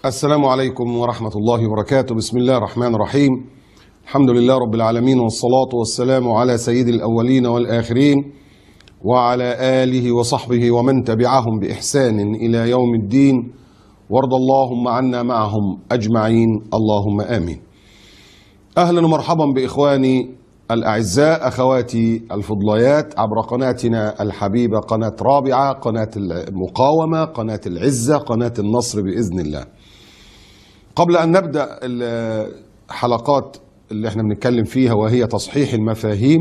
السلام عليكم ورحمة الله وبركاته. بسم الله الرحمن الرحيم. الحمد لله رب العالمين، والصلاة والسلام على سيد الأولين والآخرين وعلى آله وصحبه ومن تبعهم بإحسان إلى يوم الدين، وارض اللهم عنا معهم أجمعين، اللهم آمين. أهلا ومرحبا بإخواني الأعزاء، أخواتي الفضليات، عبر قناتنا الحبيبة، قناة رابعة، قناة المقاومة، قناة العزة، قناة النصر بإذن الله. قبل أن نبدأ الحلقات اللي احنا بنتكلم فيها وهي تصحيح المفاهيم،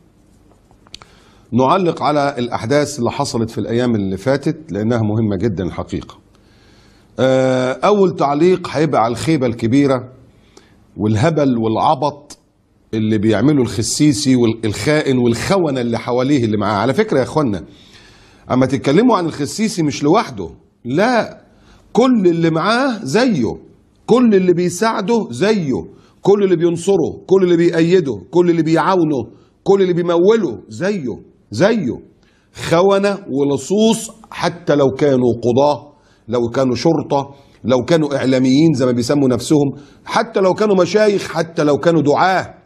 نعلق على الأحداث اللي حصلت في الأيام اللي فاتت لأنها مهمة جدا الحقيقة. أول تعليق هيبقى على الخيبة الكبيرة والهبل والعبط اللي بيعمله الخسيسي والخائن والخونة اللي حواليه اللي معاه. على فكرة يا اخوانا، اما تتكلموا عن الخسيسي مش لوحده، لا، كل اللي معاه زيه، كل اللي بيساعده زيه، كل اللي بينصره، كل اللي بيأيده، كل اللي بيعاونه، كل اللي بيموله زيه خونة ولصوص، حتى لو كانوا قضاة، لو كانوا شرطة، لو كانوا إعلاميين زي ما بيسموا نفسهم، حتى لو كانوا مشايخ، حتى لو كانوا دعاة.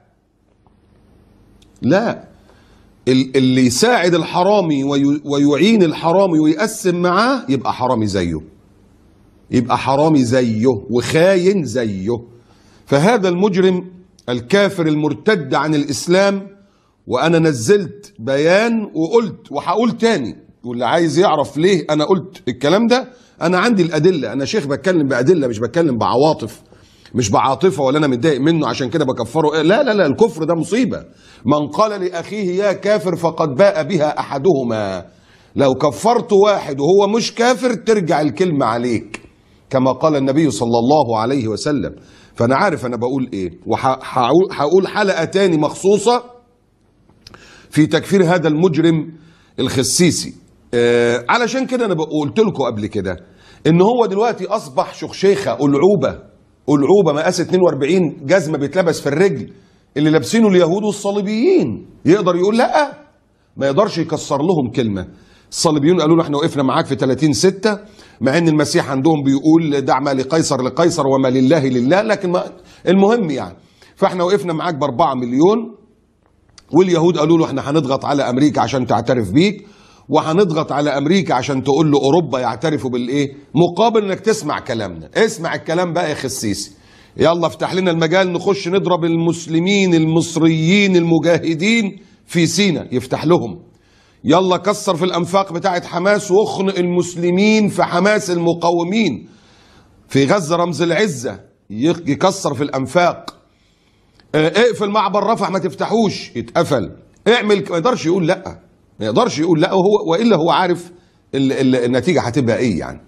لا، اللي يساعد الحرامي ويعين الحرامي ويقسم معاه يبقى حرامي زيه، يبقى حرامي زيه وخاين زيه. فهذا المجرم الكافر المرتد عن الإسلام، وأنا نزلت بيان وقلت وهقول تاني، واللي عايز يعرف ليه أنا قلت الكلام ده، أنا عندي الأدلة، أنا شيخ بتكلم بأدلة، مش بتكلم بعواطف، مش بعاطفة ولا أنا متضايق منه عشان كده بكفره. لا، الكفر ده مصيبة. من قال لأخيه يا كافر فقد باء بها أحدهما. لو كفرت واحد وهو مش كافر ترجع الكلمة عليك، كما قال النبي صلى الله عليه وسلم. فأنا عارف أنا بقول إيه، وهقول حلقة تاني مخصوصة في تكفير هذا المجرم الخسيسي. علشان كده أنا قلت لكم قبل كده إن هو دلوقتي أصبح شخشيخة، ألعوبة مقاس 42 جزمة بيتلبس في الرجل، اللي لابسينه اليهود والصليبيين. يقدر يقول لا؟ ما يقدرش يكسر لهم كلمة. الصليبيون قالوا له احنا وقفنا معاك في 30/6، مع ان المسيح عندهم بيقول دع ما لقيصر لقيصر وما لله لله، لكن المهم يعني، فاحنا وقفنا معاك ب4 مليون، واليهود قالوا له احنا هنضغط على امريكا عشان تعترف بيك، وهنضغط على امريكا عشان تقول له اوروبا يعترفوا بالايه، مقابل انك تسمع كلامنا. اسمع الكلام بقى يا خسيسي، يلا افتح لنا المجال نخش نضرب المسلمين المصريين المجاهدين في سيناء، يفتح لهم. يلا كسر في الانفاق بتاعت حماس واخنق المسلمين في حماس المقاومين في غزة رمز العزة، يكسر في الانفاق. اقفل معبر رفح ما تفتحوش، يتقفل. اعمل، ما يقدرش يقول لا، ما يقدرش يقول لا، والا هو عارف النتيجة هتبقى ايه يعني.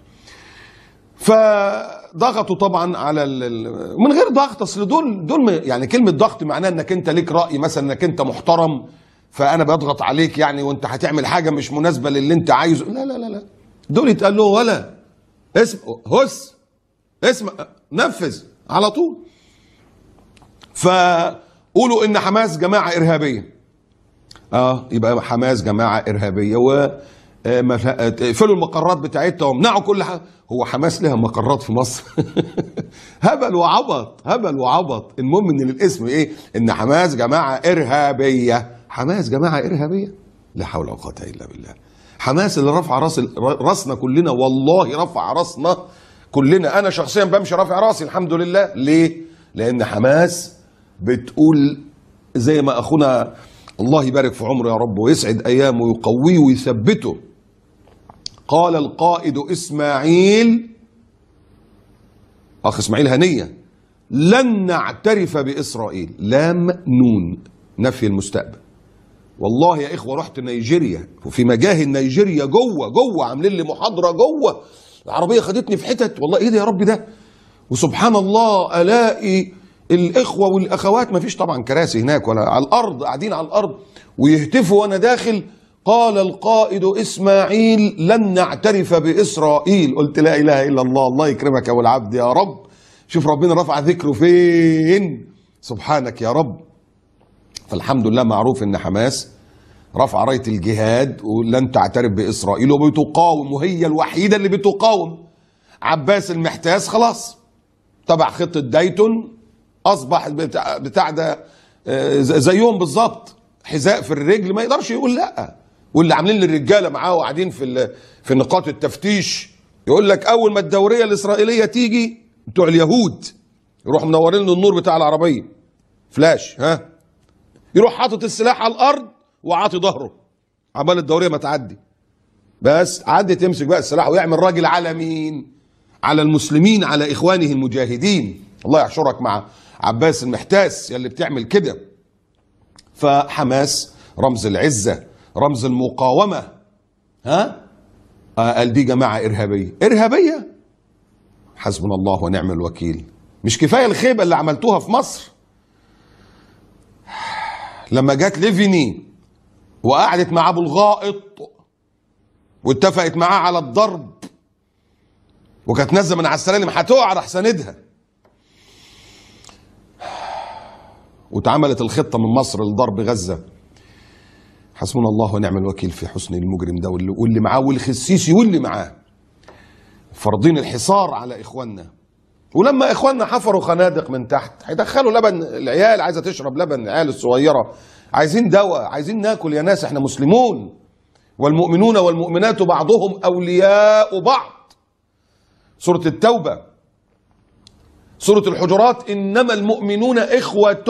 فضغطوا طبعا على من غير ضغط، اصل دول يعني كلمة ضغط معناها انك انت ليك رأي، مثلا انك انت محترم فانا بضغط عليك يعني، وانت هتعمل حاجة مش مناسبة للي انت عايزه. لا، دول يتقال له ولا اسمع نفذ على طول. فقولوا ان حماس جماعة ارهابية، يبقى حماس جماعة ارهابية، اقفلوا المقرات بتاعتها وامنعوا كل حاجة. هو حماس لها مقرات في مصر؟ هبل وعبط. المهم ان الاسم ايه، ان حماس جماعة ارهابية. حماس جماعة ارهابية؟ لا حول ولا قوة الا بالله. حماس اللي رفع راسنا كلنا، والله رفع راسنا كلنا. انا شخصيا بمشي رافع راسي الحمد لله. ليه؟ لان حماس بتقول زي ما اخونا الله يبارك في عمره يا رب ويسعد ايامه ويقويه ويثبته، قال القائد اسماعيل، اخ اسماعيل هنية، لن نعترف باسرائيل. لام نون نفي المستقبل. والله يا اخوه رحت نيجيريا، وفي مجاهل نيجيريا جوه عاملين لي محاضره جوه، العربيه خدتني في حتت، والله ايه ده يا رب ده، وسبحان الله الاقي الاخوه والاخوات، ما فيش طبعا كراسي هناك ولا على الارض، قاعدين على الارض ويهتفوا وانا داخل. قال القائد اسماعيل لن نعترف باسرائيل. قلت لا اله الا الله، الله يكرمك يا ابو العبد يا رب. شوف ربنا رفع ذكره فين، سبحانك يا رب. فالحمد لله معروف ان حماس رفع رايه الجهاد ولن تعترف باسرائيل وبتقاوم، وهي الوحيده اللي بتقاوم. عباس المحتاس خلاص تبع خطه دايتون، اصبح بتاع ده زيهم بالظبط، حذاء في الرجل ما يقدرش يقول لا. واللي عاملين للرجاله معاه وقاعدين في نقاط التفتيش يقول لك اول ما الدوريه الاسرائيليه تيجي بتوع اليهود يروحوا منورين له النور بتاع العربيه فلاش، ها، يروح حاطط السلاح على الارض وعاطي ظهره عبال الدوريه ما تعدي، بس عدي تمسك بقى السلاح ويعمل راجل على مين؟ على المسلمين، على اخوانه المجاهدين. الله يحشرك مع عباس المحتاس يلي بتعمل كده. فحماس رمز العزه، رمز المقاومه، ها، قال دي جماعه ارهابيه. ارهابيه؟ حسبنا الله ونعم الوكيل. مش كفايه الخيبه اللي عملتوها في مصر لما جت ليفيني وقعدت مع ابو الغائط واتفقت معاه على الضرب، وكانت نازله من على السلالم هتقع راح ساندها، واتعملت الخطه من مصر لضرب غزه. حسبنا الله ونعم الوكيل في حسن المجرم ده واللي معاه والخسيسي واللي معاه، فرضين الحصار على اخواننا. ولما اخواننا حفروا خنادق من تحت هيدخلوا لبن، العيال عايزه تشرب لبن، العيال الصغيره عايزين دواء، عايزين ناكل يا ناس، احنا مسلمون. والمؤمنون والمؤمنات بعضهم اولياء بعض. سوره التوبه، سوره الحجرات، انما المؤمنون اخوه.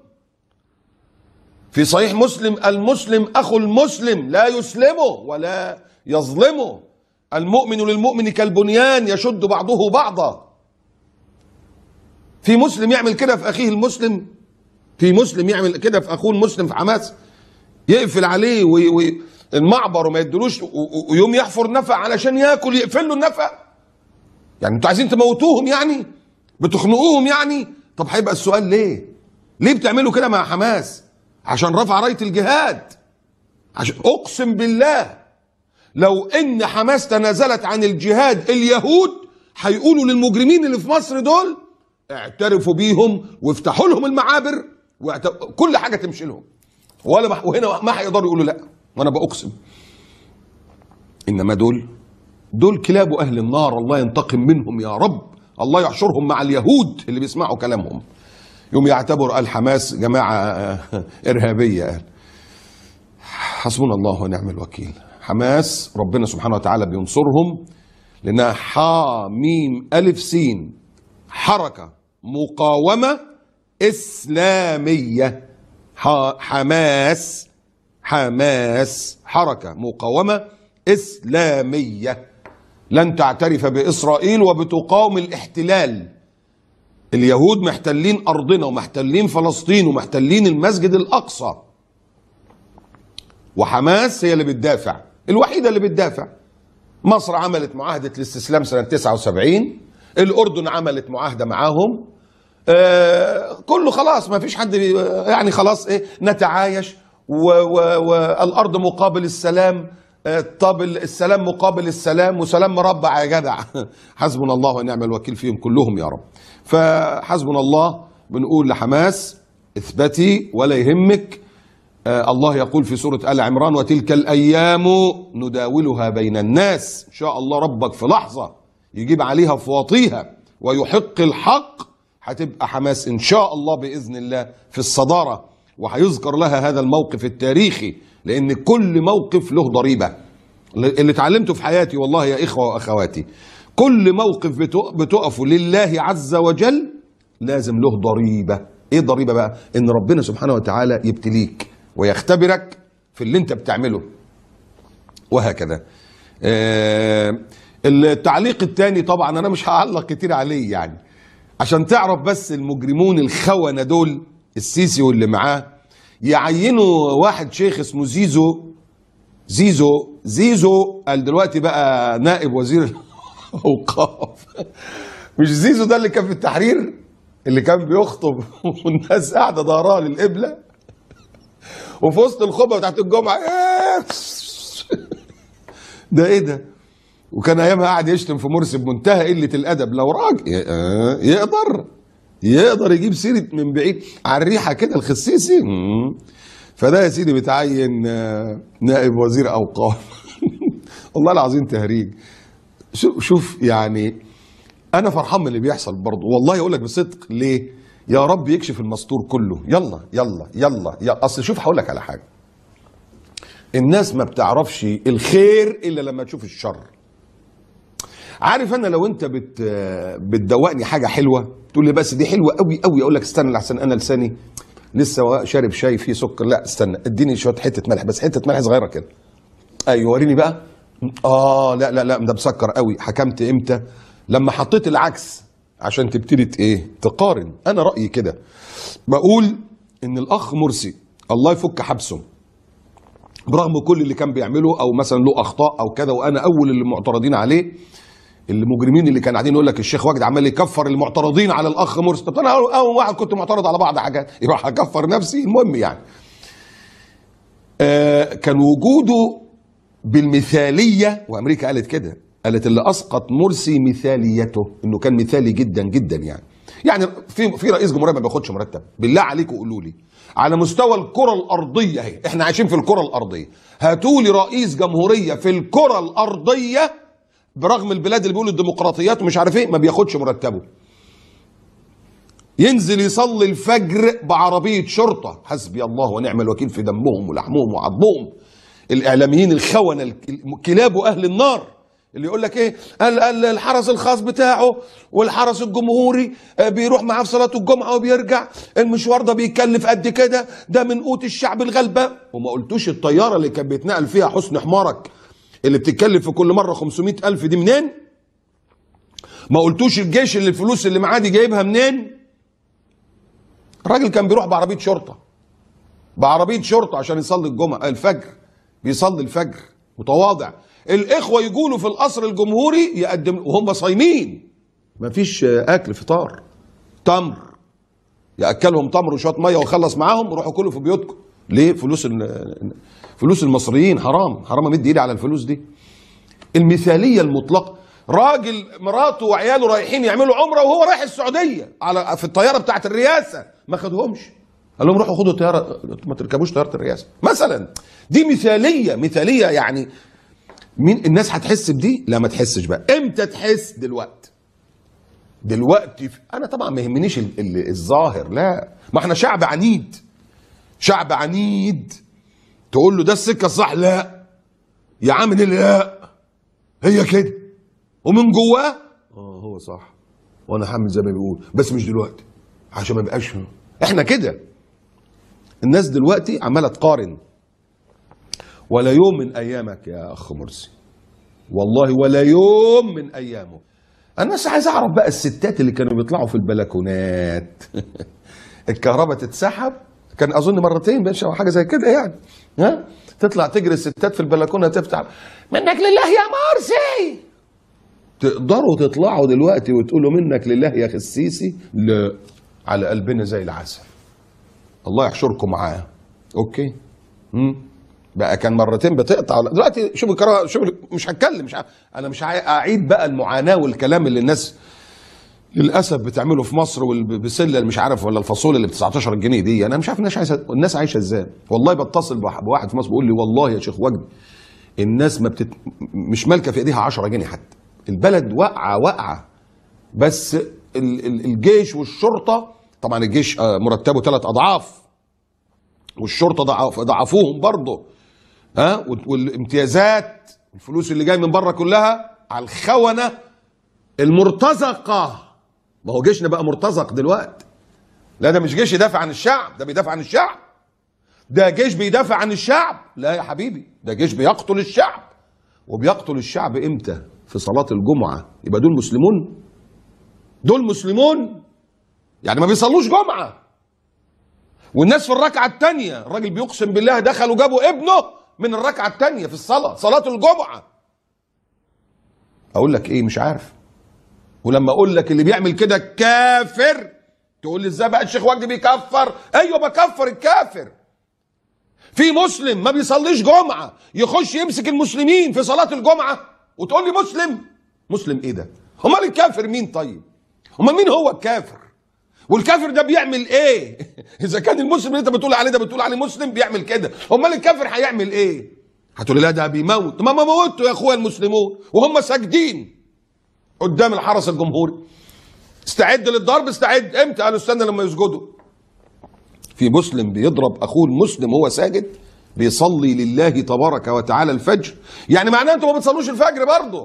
في صحيح مسلم المسلم اخو المسلم لا يسلمه ولا يظلمه، المؤمن للمؤمن كالبنيان يشد بعضه بعضا. في مسلم يعمل كده في اخيه المسلم؟ في مسلم يعمل كده في اخوه المسلم في حماس؟ يقفل عليه المعبر وما يدلوش ويوم يحفر نفق علشان ياكل يقفل له النفق؟ يعني انتوا عايزين تموتوهم يعني؟ بتخنقوهم يعني؟ طب هيبقى السؤال ليه بتعملوا كده مع حماس؟ عشان رفع راية الجهاد. عشان اقسم بالله لو ان حماس تنازلت عن الجهاد اليهود هيقولوا للمجرمين اللي في مصر دول اعترفوا بيهم وافتحوا لهم المعابر كل حاجه تمشي لهم، وهنا ما هيقدروا يقولوا لا. وانا باقسم انما دول كلاب اهل النار، الله ينتقم منهم يا رب، الله يحشرهم مع اليهود اللي بيسمعوا كلامهم. يوم يعتبر الحماس جماعه ارهابيه. حسبنا الله ونعم الوكيل. حماس ربنا سبحانه وتعالى بينصرهم لانها حاميم الف سين، حركه مقاومه اسلاميه. حماس حركه مقاومه اسلاميه لن تعترف باسرائيل وبتقاوم الاحتلال. اليهود محتلين ارضنا ومحتلين فلسطين ومحتلين المسجد الاقصى، وحماس هي اللي بتدافع، الوحيده اللي بتدافع. مصر عملت معاهده الاستسلام سنه 79، الاردن عملت معاهده معاهم، كله خلاص ما فيش حد يعني خلاص نتعايش والارض مقابل السلام. طب السلام مقابل السلام وسلام مربع يا جدع. حسبنا الله ونعم الوكيل فيهم كلهم يا رب. فحسبنا الله بنقول لحماس اثبتي ولا يهمك. الله يقول في سورة آل عمران وتلك الأيام نداولها بين الناس. إن شاء الله ربك في لحظة يجيب عليها فواطيها ويحق الحق، هتبقى حماس إن شاء الله بإذن الله في الصدارة، وهيذكر لها هذا الموقف التاريخي، لأن كل موقف له ضريبة. اللي اتعلمته في حياتي والله يا إخوة وأخواتي، كل موقف بتقفوا لله عز وجل لازم له ضريبة. إيه الضريبة بقى؟ إن ربنا سبحانه وتعالى يبتليك ويختبرك في اللي انت بتعمله وهكذا. التعليق الثاني طبعا انا مش هعلق كتير عليه يعني، عشان تعرف بس المجرمون الخونة دول السيسي واللي معاه يعينوا واحد شيخ اسمه زيزو قال دلوقتي بقى نائب وزير الاوقاف. مش زيزو ده اللي كان في التحرير اللي كان بيخطب والناس قاعده ظهرها للقبله، وفي وسط الخطبه بتاعت الجمعه ده ايه ده؟ وكان ايامها قاعد يشتم في مرسي بمنتهى قله الادب. لو راجل يقدر يجيب سيره من بعيد على الريحه كده الخسيسي. فده يا سيدي بتعين نائب وزير اوقاف. والله العظيم تهريج. شوف يعني انا فرحان من اللي بيحصل برضه والله، اقول لك بصدق ليه؟ يا رب يكشف المستور كله. يلا يلا يلا يلا. اصل شوف هقول لك على حاجه، الناس ما بتعرفش الخير الا لما تشوف الشر. عارف انا لو انت بتدوقني حاجه حلوه تقول لي بس دي حلوه قوي قوي، اقول لك استنى لحسن انا لساني لسه شارب شاي فيه سكر، لا استنى اديني شويه حته ملح، بس حته ملح صغيره كده. ايوه وريني بقى. لا لا لا ده مسكر قوي. حكمت امتى؟ لما حطيت العكس عشان تبتدي ايه تقارن. انا رايي كده، بقول ان الاخ مرسي الله يفك حبسه برغم كل اللي كان بيعمله او مثلا له اخطاء او كذا، وانا اول اللي معترضين عليه المجرمين اللي كانوا قاعدين يقول لك الشيخ وجدي عمال يكفر المعترضين على الاخ مرسي. طب انا اول واحد كنت معترض على بعض حاجات يبقى هكفر نفسي؟ المهم يعني كان وجوده بالمثاليه، وامريكا قالت كده، قالت اللي اسقط مرسي مثاليته، انه كان مثالي جدا جدا يعني في رئيس جمهوريه ما بياخدش مرتب. بالله عليكم قولوا لي على مستوى الكره الارضيه اهي، احنا عايشين في الكره الارضيه، هاتوا لي رئيس جمهوريه في الكره الارضيه برغم البلاد اللي بيقولوا الديمقراطيات ومش عارف ايه ما بياخدش مرتبه، ينزل يصلي الفجر بعربيه شرطه، حسبي الله ونعم الوكيل في دمهم ولحمهم وعظمهم. الاعلاميين الخونه كلاب اهل النار اللي يقول لك ايه الحرس الخاص بتاعه والحرس الجمهوري بيروح معاه في صلاه الجمعه وبيرجع، المشوار ده بيكلف قد كده، ده من قوت الشعب الغلبان. وما قلتوش الطياره اللي كان بيتنقل فيها حسن حمارك اللي بتتكلف في كل مره 500,000 دي منين؟ ما قلتوش الجيش اللي الفلوس اللي معاه دي جايبها منين؟ الراجل كان بيروح بعربيه شرطه، بعربيه شرطه عشان يصلي الجمعه الفجر، بيصلي الفجر متواضع. الاخوه يقولوا في القصر الجمهوري يقدم وهم صايمين، مفيش اكل فطار، تمر، ياكلهم تمر وشويه ميه وخلص معاهم وروحوا كلوا في بيوتكم. ليه؟ فلوس المصريين حرام، حرام امد ايدي على الفلوس دي. المثاليه المطلقه، راجل مراته وعياله رايحين يعملوا عمره وهو رايح السعوديه في الطياره بتاعت الرئاسه، ما خدهمش، قال لهم روحوا خدوا طياره، ما تركبوش طياره الرئاسه مثلا. دي مثاليه يعني. مين الناس هتحس بدي؟ لا ما تحسش. بقى امتى تحس؟ دلوقتي انا طبعا ما يهمنيش الظاهر، لا، ما احنا شعب عنيد، شعب عنيد. تقول له ده السكه الصح، لا يا عم لا هي كده، ومن جواه هو صح وانا هعمل زي ما بيقول، بس مش دلوقتي عشان ما يبقاش احنا كده. الناس دلوقتي عماله تقارن. ولا يوم من ايامك يا اخ مرسي، والله ولا يوم من ايامه. انا بس عايز اعرف بقى الستات اللي كانوا بيطلعوا في البلكونات الكهرباء تتسحب، كان اظن مرتين مش او حاجه زي كده يعني، ها تطلع تجري الستات في البلكونه تفتح منك لله يا مرسي. تقدروا تطلعوا دلوقتي وتقولوا منك لله يا اخي السيسي؟ لا، على قلبنا زي العسل، الله يحشركم معاه. اوكي بقى كان مرتين بتقطع، دلوقتي شوف الكرة، شوف مش هتكلم، انا مش اعيد بقى المعاناه والكلام اللي الناس للاسف بتعمله في مصر، والبسله اللي مش عارف ولا الفاصوليا اللي ب 19 جنيه دي. انا مش عارف الناس عايشه ازاي. والله بتصل بواحد في مصر بيقول لي والله يا شيخ وجدي الناس مش مالكه في ايديها 10 جنيه حتى، البلد واقعه. بس الجيش والشرطه، طبعا الجيش مرتبه 3 أضعاف والشرطه ضعفوهم برضه، والامتيازات الفلوس اللي جاي من بره كلها على الخونه المرتزقه. ما هو جيشنا بقى مرتزق دلوقتي. لا ده مش جيش يدافع عن الشعب، ده بيدافع عن الشعب. ده جيش بيدافع عن الشعب؟ لا يا حبيبي، ده جيش بيقتل الشعب. وبيقتل الشعب امتى؟ في صلاة الجمعة. يبقى دول مسلمون؟ دول مسلمون؟ يعني ما بيصلوش جمعة. والناس في الركعة الثانية الراجل بيقسم بالله دخلوا جابوا ابنه من الركعة الثانية في صلاة الجمعة. اقول لك ايه؟ مش عارف. ولما اقول لك اللي بيعمل كده كافر تقول لي ازاي بقى الشيخ وجدي بيكفر؟ ايوه بكفر الكافر. في مسلم ما بيصليش جمعه يخش يمسك المسلمين في صلاه الجمعه وتقول لي مسلم؟ مسلم ايه ده؟ امال الكافر مين طيب؟ امال مين هو الكافر؟ والكافر ده بيعمل ايه؟ اذا كان المسلم اللي انت بتقول عليه ده بتقول عليه مسلم بيعمل كده، امال الكافر هيعمل ايه؟ هتقول لي لا ده بيموت. ما موتوا يا اخويا المسلمون وهم ساجدين. قدام الحرس الجمهوري. استعد للضرب، استعد. امتى؟ قالوا استنى لما يسجدوا. في مسلم بيضرب اخوه المسلم وهو ساجد بيصلي لله تبارك وتعالى الفجر، يعني معناه انتوا ما بتصلوش الفجر برضه.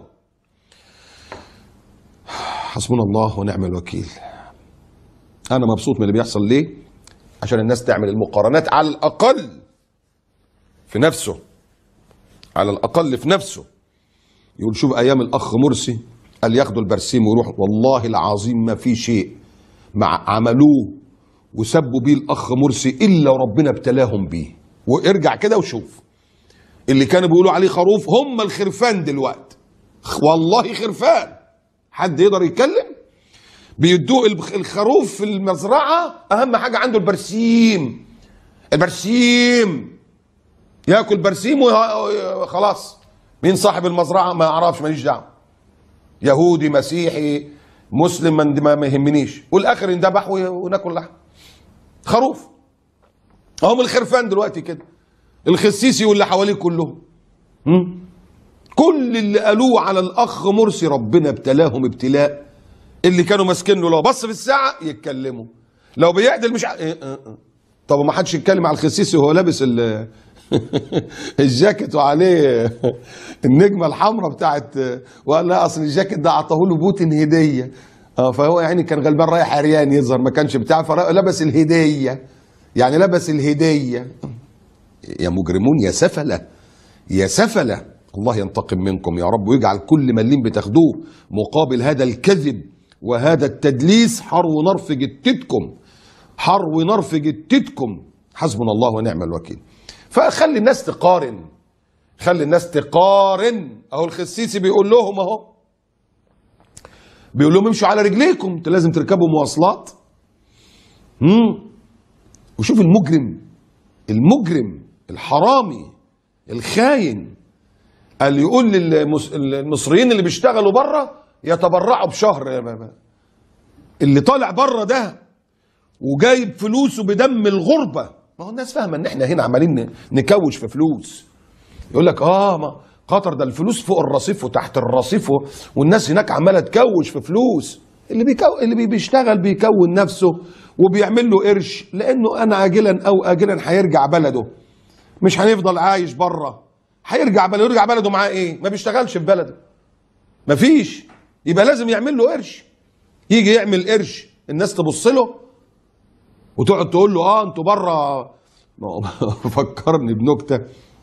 حسبنا الله ونعم الوكيل. انا مبسوط من اللي بيحصل. ليه؟ عشان الناس تعمل المقارنات على الاقل في نفسه، على الاقل في نفسه. يقول شوف ايام الاخ مرسي قال ياخدوا البرسيم ويروحوا، والله العظيم ما في شيء عملوه وسبوا بيه الاخ مرسي الا وربنا ابتلاهم بيه. وارجع كده وشوف اللي كانوا بيقولوا عليه خروف هم الخرفان دلوقتي. والله خرفان. حد يقدر يتكلم؟ بيدوق الخروف في المزرعه اهم حاجه عنده البرسيم. البرسيم ياكل برسيم وخلاص. مين صاحب المزرعه؟ ما اعرفش، ماليش دعوه. يهودي مسيحي مسلم ما يهمنيش، والاخر يندبح وناكل لحم. خروف. هم الخرفان دلوقتي كده، الخسيسي واللي حواليه كلهم. كل اللي قالوه على الاخ مرسي ربنا ابتلاهم ابتلاء. اللي كانوا ماسكين له لو بص في الساعه يتكلموا، لو بيعدل مش طب ما حدش يتكلم على الخسيسي وهو لابس الجاكيت وعليه النجمه الحمراء بتاعت، وقال لا اصل الجاكيت ده اعطاه له بوتين هديه. فهو يعني كان غلبان رايح عريان يظهر، ما كانش بتاع، فلبس الهديه. يعني لبس الهديه. يا مجرمون، يا سفله، يا سفله. الله ينتقم منكم يا رب، ويجعل كل مليم بتاخدوه مقابل هذا الكذب وهذا التدليس حر ونار في جتتكم، حر ونار في جتتكم. حسبنا الله ونعم الوكيل. فخلي الناس تقارن، خلي الناس تقارن. اهو الخسيسي بيقول لهم، اهو بيقول لهم امشوا على رجليكم، انتوا لازم تركبوا مواصلات. وشوف المجرم، المجرم الحرامي الخاين قال يقول للمصريين اللي بيشتغلوا بره يتبرعوا بشهر. اللي طالع بره ده وجايب فلوسه بدم الغربه. ما هو الناس فاهمه ان احنا هنا عمالين نكوش في فلوس. يقول لك ما قطر ده الفلوس فوق الرصيف وتحت الرصيف، والناس هناك عماله تكوش في فلوس. اللي بيشتغل بيكون نفسه وبيعمل له قرش، لانه انا عاجلا او اجلا هيرجع بلده، مش هنفضل عايش بره. هيرجع بلده. يرجع بلده معاه ايه؟ ما بيشتغلش في بلده، مفيش. يبقى لازم يعمل له قرش. يجي يعمل قرش الناس تبص له وتقعد تقول له انتوا بره. فكرني بنكته.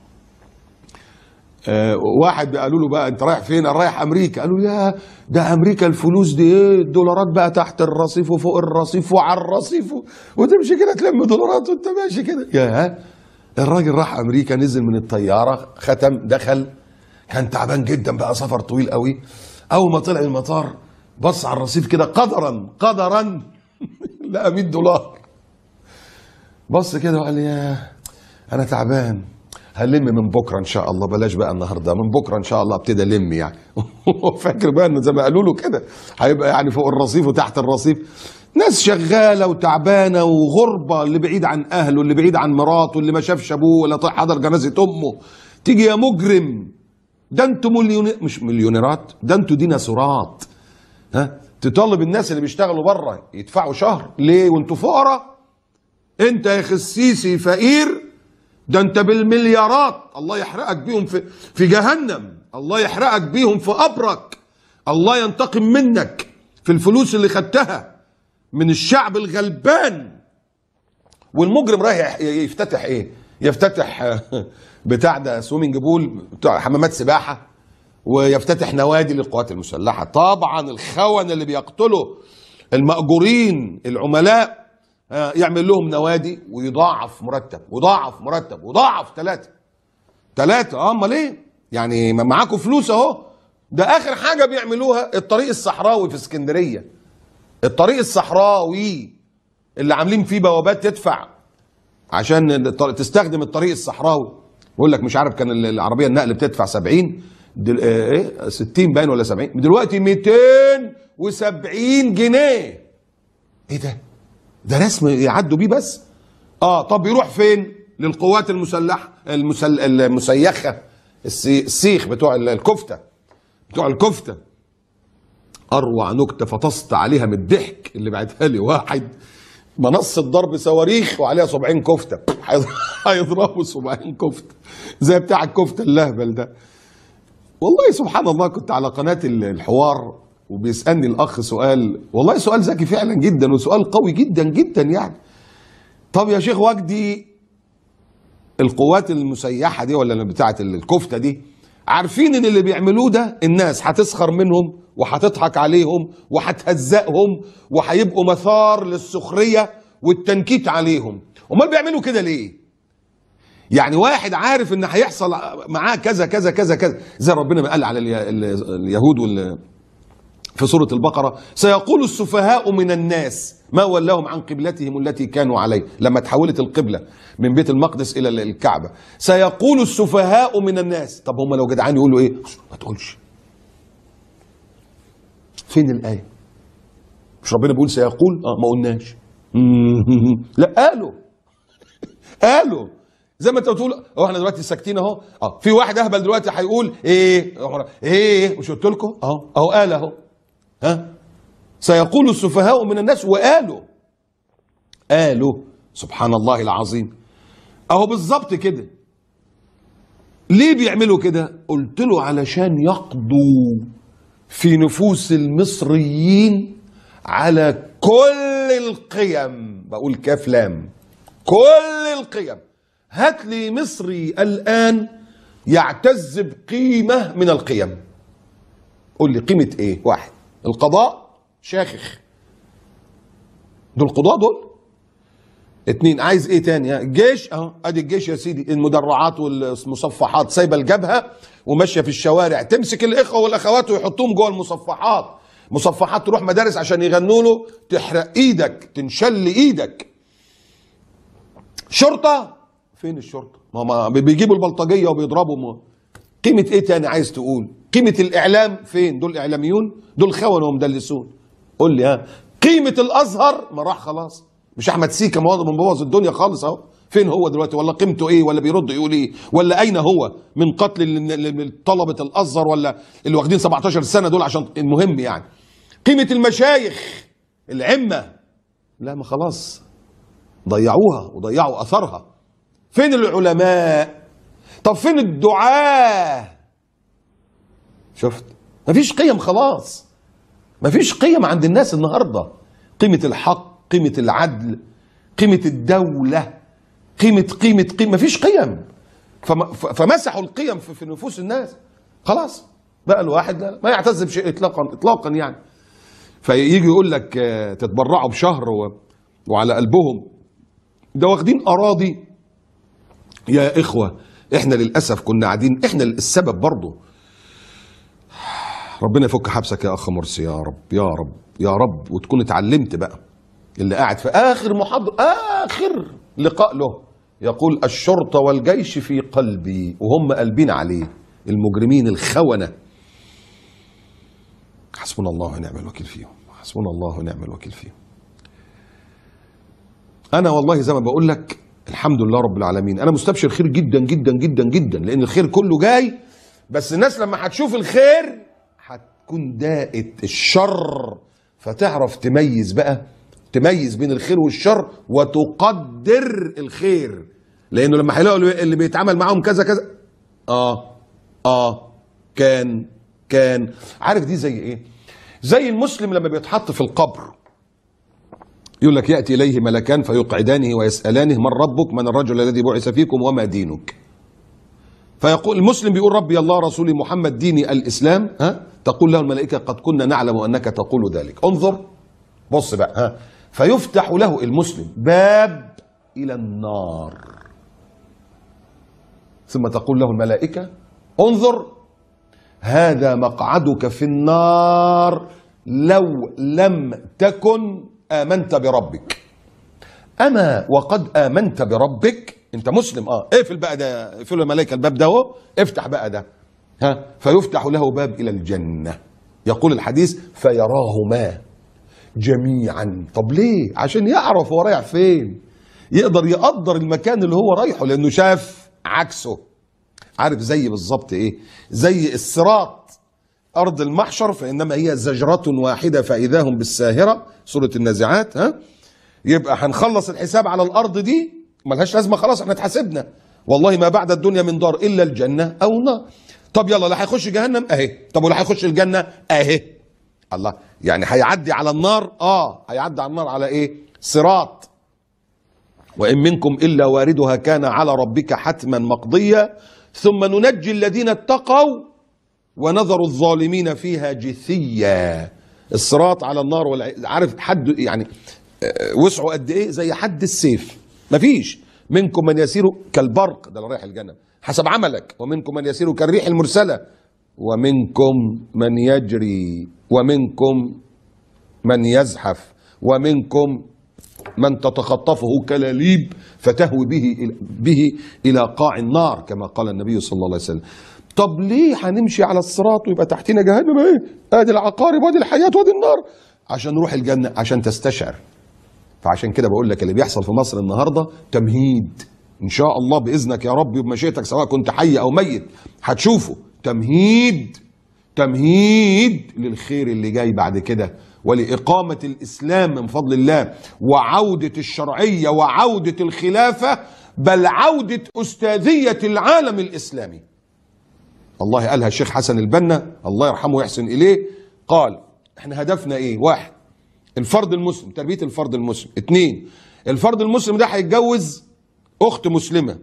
واحد قالوا له بقى انت رايح فين؟ انا رايح امريكا. قالوا يا ده امريكا الفلوس دي ايه؟ الدولارات بقى تحت الرصيف وفوق الرصيف وعلى الرصيف وتمشي كده تلم دولارات وانت ماشي كده. يا الراجل راح امريكا، نزل من الطياره، ختم، دخل، كان تعبان جدا بقى، سفر طويل قوي. اول ما طلع المطار بص على الرصيف كده، قدرا لقى $100. بص كده وقال يا انا تعبان، هلم من بكره ان شاء الله، بلاش بقى النهارده، من بكره ان شاء الله ابتدي الم يعني. فاكر بقى ان زي ما قالوا له كده هيبقى يعني فوق الرصيف وتحت الرصيف. ناس شغاله وتعبانه وغربه، اللي بعيد عن اهله، اللي بعيد عن مراته، اللي ما شافش ابوه ولا حضر جنازه امه. تيجي يا مجرم، ده انتوا مش مليونيرات، ده انتوا ديناصورات. تطالب الناس اللي بيشتغلوا بره يدفعوا شهر ليه وانتوا فقراء؟ انت يا خسيسي فقير، ده انت بالمليارات. الله يحرقك بيهم في جهنم، الله يحرقك بيهم في قبرك، الله ينتقم منك في الفلوس اللي خدتها من الشعب الغلبان. والمجرم رايح يفتتح ايه؟ يفتتح بتاع ده سويمنج بول، بتاع حمامات سباحه، ويفتتح نوادي للقوات المسلحه. طبعا الخونه اللي بيقتلوا المأجورين العملاء يعمل لهم نوادي ويضاعف مرتب ويضاعف مرتب ويضاعف ثلاثة. امال ايه؟ يعني معاكم فلوس اهو. ده اخر حاجة بيعملوها الطريق الصحراوي في اسكندرية. الطريق الصحراوي اللي عاملين فيه بوابات تدفع عشان تستخدم الطريق الصحراوي. بقول لك مش عارف، كان العربية النقل بتدفع 70 60 باين ولا 70، دلوقتي 270 جنيه. ايه ده رسم يعدوا بيه بس. طب يروح فين؟ للقوات المسلحه المسيخه، السيخ بتوع الكفته، اروع نكته فطست عليها من الضحك اللي بعتها لي واحد، منصه ضرب صواريخ وعليها صبعين كفته هيضربوا صبعين كفته زي بتاع الكفته اللهبل ده. والله سبحان الله، كنت على قناه الحوار وبيسالني الاخ سؤال، والله سؤال ذكي فعلا جدا وسؤال قوي جدا جدا يعني. طب يا شيخ وجدي، القوات المسيحه دي ولا بتاعه الكفته دي، عارفين ان اللي بيعملوه ده الناس هتسخر منهم وهتضحك عليهم وهتهزقهم وهيبقوا مثار للسخريه والتنكيت عليهم، امال بيعملوا كده ليه؟ يعني واحد عارف ان هيحصل معاه كذا كذا كذا كذا، زي ربنا ما قال على اليهود في سورة البقرة: سيقول السفهاء من الناس ما ولاهم عن قبلتهم التي كانوا عليه، لما تحولت القبلة من بيت المقدس إلى الكعبة. سيقول السفهاء من الناس. طب هم لو جدعان يقولوا إيه؟ ما تقولش. فين الآية؟ مش ربنا بيقول سيقول؟ ما قلناش. لا قالوا زي ما انت بتقول. احنا دلوقتي ساكتين اهو. في واحد اهبل دلوقتي هيقول ايه مش قلت لكم اهو قال اهو. سيقول السفهاء من الناس، قالوا سبحان الله العظيم. اهو بالظبط كده. ليه بيعملوا كده؟ قلت له علشان يقضوا في نفوس المصريين على كل القيم. بقول كاف لام، كل القيم. هات لي مصري الآن يعتز بقيمة من القيم. قول لي قيمة ايه؟ واحد، القضاء شاخخ، دول القضاء دول. اتنين، عايز ايه تاني؟ الجيش ادي الجيش يا سيدي، المدرعات والمصفحات سايبه الجبهه وماشيه في الشوارع، تمسك الاخوه والاخوات ويحطوهم جوه المصفحات. مصفحات تروح مدارس عشان يغنوا له، تحرق ايدك، تنشل ايدك. شرطه، فين الشرطه؟ ما بيجيبوا البلطجيه وبيضربوا. قيمه ايه تاني عايز تقول؟ قيمه الاعلام فين؟ دول اعلاميون، دول خونه ومدلسون. قول لي قيمه الازهر؟ ما راح خلاص، مش احمد سيكا مبوظ الدنيا خالص اهو. فين هو دلوقتي؟ ولا قيمته ايه؟ ولا بيرد يقول ايه؟ ولا اين هو من قتل طلبه الازهر ولا اللي واخدين 17 سنه دول؟ عشان المهم يعني قيمه المشايخ العمه، لا ما خلاص ضيعوها وضيعوا اثرها. فين العلماء؟ طب فين الدعاة؟ شفت؟ مفيش قيم خلاص، مفيش قيم عند الناس النهارده. قيمه الحق، قيمه العدل، قيمه الدوله، قيمه مفيش قيم. فمسحوا القيم في نفوس الناس. خلاص بقى الواحد ما يعتز بشيء اطلاقا يعني. فيجي يقول لك تتبرعوا بشهر وعلى قلبهم ده واخدين اراضي. يا اخوه احنا للاسف كنا قاعدين، احنا السبب برضه. ربنا يفك حبسك يا اخ مرسي، يا رب يا رب يا رب، وتكون اتعلمت بقى. اللي قاعد في اخر محاضره، اخر لقاء له، يقول الشرطه والجيش في قلبي، وهم قلبين عليه المجرمين الخونه. حسبنا الله ونعم الوكيل فيهم، حسبنا الله ونعم الوكيل فيهم. انا والله زي ما بقول لك الحمد لله رب العالمين، انا مستبشر خير جدا جدا جدا جدا، لان الخير كله جاي. بس الناس لما هتشوف الخير هتكون داقت الشر، فتعرف تميز بقى، تميز بين الخير والشر وتقدر الخير. لانه لما هيلاقوا اللي بيتعامل معاهم كذا كذا، كان عارف دي زي ايه؟ زي المسلم لما بيتحط في القبر، يقول لك يأتي إليه ملكان فيقعدانه ويسألانه من ربك؟ من الرجل الذي بعث فيكم وما دينك؟ فيقول المسلم بيقول ربي الله رسولي محمد ديني الإسلام. تقول له الملائكة قد كنا نعلم أنك تقول ذلك. انظر بص بقى، فيفتح له المسلم باب إلى النار، ثم تقول له الملائكة انظر هذا مقعدك في النار لو لم تكن آمنت بربك. أما وقد آمنت بربك، أنت مسلم اقفل بقى ده، اقفل الملائكة الباب ده اهو، افتح بقى ده. فيفتح له باب إلى الجنة. يقول الحديث فيراهما جميعا. طب ليه؟ عشان يعرف هو رايح فين، يقدر يقدر المكان اللي هو رايحه، لأنه شاف عكسه. عارف زي بالظبط إيه؟ زي الصراط أرض المحشر فإنما هي زجرة واحدة فإذا هم بالساهرة، سورة النازعات. يبقى هنخلص الحساب على الأرض دي، ملهاش لازمة، خلاص احنا اتحاسبنا، والله ما بعد الدنيا من دار إلا الجنة أو النار. طب يلا، لا هيخش جهنم أهي، طب ولا هيخش الجنة أهي. الله، يعني هيعدي على النار؟ هيعدي على النار على إيه؟ صراط. وإن منكم إلا واردها كان على ربك حتما مقضيا ثم ننجي الذين اتقوا ونذر الظالمين فيها جثيا. الصراط على النار، عارف حد يعني وسعه قد ايه؟ زي حد السيف، مفيش. منكم من يسير كالبرق، ده اللي رايح الجنة حسب عملك، ومنكم من يسير كالريح المرسلة، ومنكم من يجري، ومنكم من يزحف، ومنكم من تتخطفه كلاليب فتهوي به إلى قاع النار كما قال النبي صلى الله عليه وسلم. طب ليه هنمشي على الصراط ويبقى تحتنا جهنم ايه؟ ادي العقارب وادي الحياة وادي النار، عشان نروح الجنة، عشان تستشعر. فعشان كده بقول لك اللي بيحصل في مصر النهارده تمهيد، ان شاء الله باذنك يا رب وبمشيئتك، سواء كنت حي او ميت هتشوفه تمهيد، تمهيد للخير اللي جاي بعد كده، ولإقامة الإسلام من فضل الله، وعودة الشرعية، وعودة الخلافة، بل عودة أستاذية العالم الإسلامي. الله قالها الشيخ حسن البنا الله يرحمه ويحسن إليه، قال احنا هدفنا ايه؟ 1 الفرد المسلم، تربية الفرد المسلم. 2 الفرد المسلم ده هيتجوز أخت مسلمة،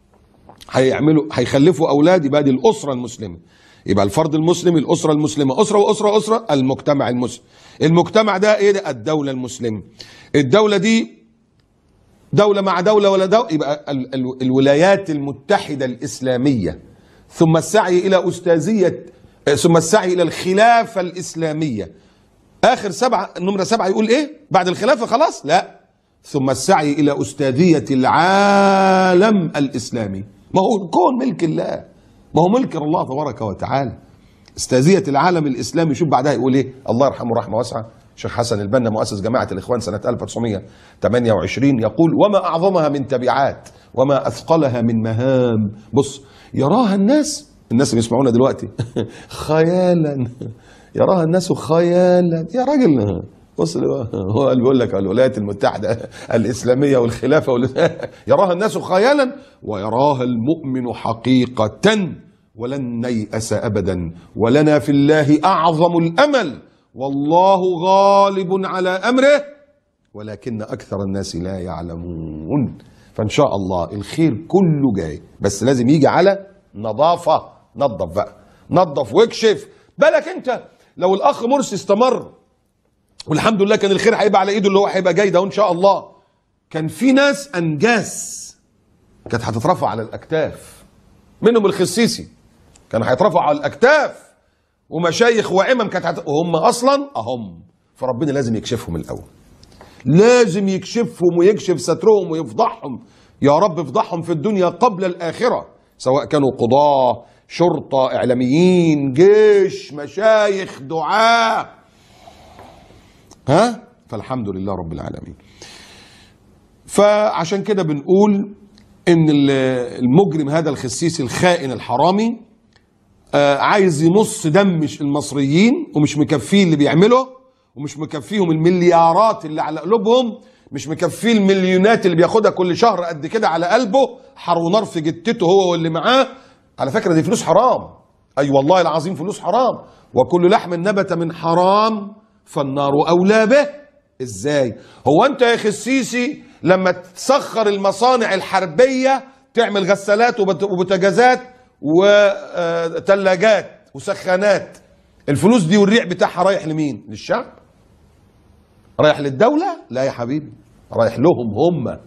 هيخلفوا أولاد، يبقى دي الأسرة المسلمة. يبقى الفرد المسلم، الأسرة المسلمة، أسرة وأسرة أسرة، المجتمع المسلم. المجتمع ده إيه؟ ده الدولة المسلمة. الدولة دي دولة مع دولة ولا دولة، يبقى الولايات المتحدة الإسلامية، ثم السعي إلى أستاذية، ثم السعي إلى الخلافة الإسلامية. آخر 7 نمرة 7 يقول إيه؟ بعد الخلافة خلاص؟ لا، ثم السعي إلى أستاذية العالم الإسلامي. ما هو الكون ملك الله، ما هو ملك الله تبارك وتعالى. استاذية العالم الإسلامي. شوف بعدها يقول إيه؟ الله يرحمه رحمة واسعة الشيخ حسن البنا مؤسس جماعة الإخوان سنة 1928 يقول: وما أعظمها من تبعات وما أثقلها من مهام. بص، يراها الناس اللي بيسمعونا دلوقتي خيالا، يراها الناس خيالا. يا راجل بص، هو بيقول لك الولايات المتحدة الإسلامية والخلافة يراها الناس خيالا ويراها المؤمن حقيقة، ولن نيأس أبدا، ولنا في الله أعظم الأمل، والله غالب على أمره ولكن أكثر الناس لا يعلمون. فإن شاء الله الخير كله جاي، بس لازم يجي على نظافة. نظف بقى، نظف واكشف بالك. انت لو الأخ مرسي استمر والحمد لله كان الخير هيبقى على ايده، اللي هو هيبقى جاي ده ان شاء الله. كان في ناس انجاس كانت هتترفع على الاكتاف، منهم الخسيسي كان هيترفع على الاكتاف، ومشايخ وامم كانت وهم اصلا اهم. فربنا لازم يكشفهم الاول، لازم يكشفهم ويكشف سترهم ويفضحهم. يا رب افضحهم في الدنيا قبل الاخره، سواء كانوا قضاه، شرطه، اعلاميين، جيش، مشايخ، دعاه. فالحمد لله رب العالمين. فعشان كده بنقول ان المجرم هذا الخسيسي الخائن الحرامي عايز يمص دم المصريين، ومش مكفيه اللي بيعمله، ومش مكفيهم المليارات اللي على قلوبهم، مش مكفيه المليونات اللي بياخدها كل شهر قد كده على قلبه، حر ونار في جتته هو واللي معاه. على فكرة دي فلوس حرام، اي والله العظيم فلوس حرام. وكل لحم نبت من حرام فالنار أولى به. ازاي؟ هو انت يا خسيسي لما تسخر المصانع الحربية تعمل غسالات وبوتاجازات وثلاجات وسخانات، الفلوس دي والريع بتاعها رايح لمين؟ للشعب؟ رايح للدولة؟ لا يا حبيبي، رايح لهم هم.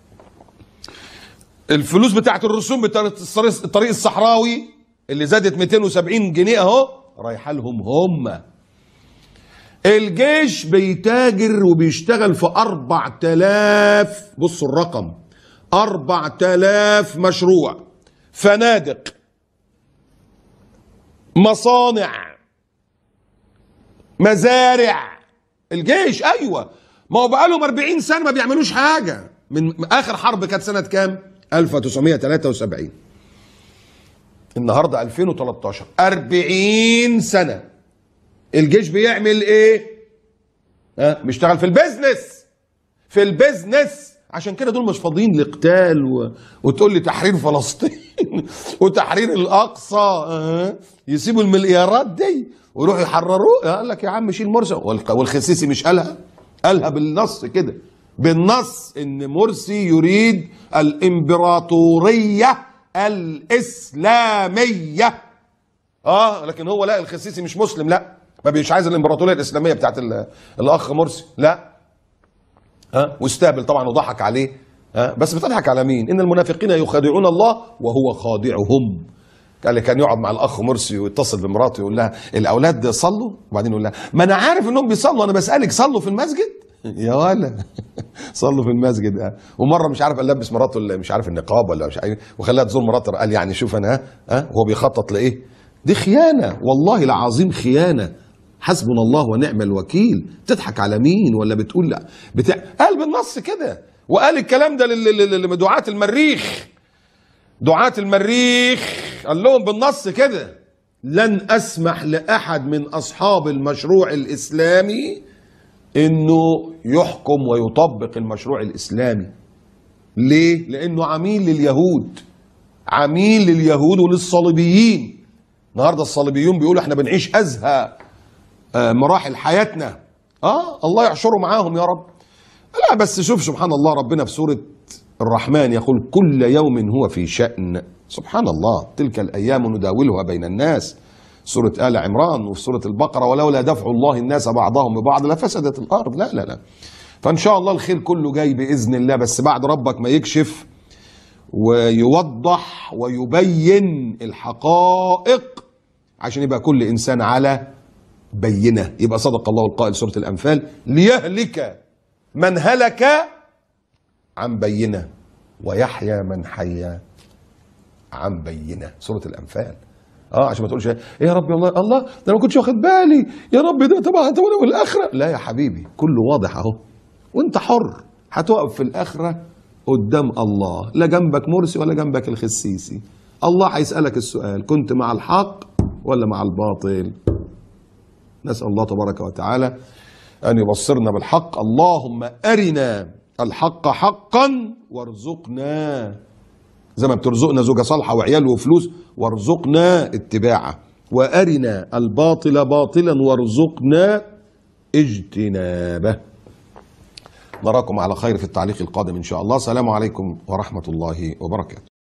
الفلوس بتاعت الرسوم بتاعت الطريق الصحراوي اللي زادت 270 جنيه اهو، رايحه لهم هم. الجيش بيتاجر وبيشتغل في 4000، بصوا الرقم، 4000 مشروع، فنادق، مصانع، مزارع. الجيش ايوه، ما هو بقالهم 40 سنه ما بيعملوش حاجه. من اخر حرب كانت سنه كام؟ 1973. النهارده 2013، 40 سنه الجيش بيعمل ايه؟ بيشتغل في البيزنس، في البيزنس. عشان كده دول مش فاضيين لقتال وتقول لي تحرير فلسطين وتحرير الاقصى. يسيبوا المليارات دي ويروحوا يحرروه. قال لك يا عم شيل مرسي. والخسيسي مش قالها بالنص كده، بالنص ان مرسي يريد الامبراطوريه الاسلاميه. لكن هو لا، الخسيسي مش مسلم، لا، ما مش عايز الامبراطوريه الاسلاميه بتاعت الاخ مرسي، لا. واستهبل طبعا وضحك عليه. بس بتضحك على مين؟ ان المنافقين يخادعون الله وهو خادعهم. قال لي كان يقعد مع الاخ مرسي ويتصل بمراته يقول لها الاولاد صلوا، وبعدين يقول لها ما انا عارف انهم بيصلوا، انا بسالك صلوا في المسجد؟ يا ولا صلوا في المسجد. ومره مش عارف قال لبس مراته مش عارف النقاب ولا مش عارف، وخلاها تزور مراته. قال يعني شوف انا هو بيخطط لايه؟ دي خيانه، والله العظيم خيانه. حسبنا الله ونعم الوكيل. تضحك على مين ولا بتقول لا قال بالنص كده. وقال الكلام ده لدعاة المريخ، دعاة المريخ، قال لهم بالنص كده لن اسمح لاحد من اصحاب المشروع الاسلامي انه يحكم ويطبق المشروع الاسلامي. ليه؟ لانه عميل لليهود، عميل لليهود وللصليبيين. النهارده الصليبيون بيقولوا احنا بنعيش ازهى مراحل حياتنا. الله يحشره معاهم يا رب. لا بس شوف سبحان الله، ربنا في سورة الرحمن يقول كل يوم هو في شأن. سبحان الله، تلك الأيام نداولها بين الناس. سورة آل عمران وفي سورة البقرة ولولا دفع الله الناس بعضهم ببعض لفسدت الأرض. لا لا لا، فإن شاء الله الخير كله جاي بإذن الله، بس بعد ربك ما يكشف ويوضح ويبين الحقائق عشان يبقى كل إنسان على بينه. يبقى صدق الله القائل سورة الأنفال ليهلك من هلك عن بينه ويحيى من حيا عن بينه. سورة الأنفال. عشان ما تقولش ايه يا ربي الله الله ده انا ما كنتش واخد بالي يا ربي ده طبعا والاخره. لا يا حبيبي، كله واضح اهو، وانت حر. هتقف في الاخره قدام الله، لا جنبك مرسي ولا جنبك الخسيسي. الله هيسألك السؤال كنت مع الحق ولا مع الباطل؟ نسأل الله تبارك وتعالى أن يبصرنا بالحق. اللهم أرنا الحق حقا وارزقنا، زي ما بترزقنا زوجة صالحة وعيال وفلوس، وارزقنا اتباعه. وأرنا الباطل باطلا وارزقنا اجتنابه. نراكم على خير في التعليق القادم إن شاء الله. السلام عليكم ورحمة الله وبركاته.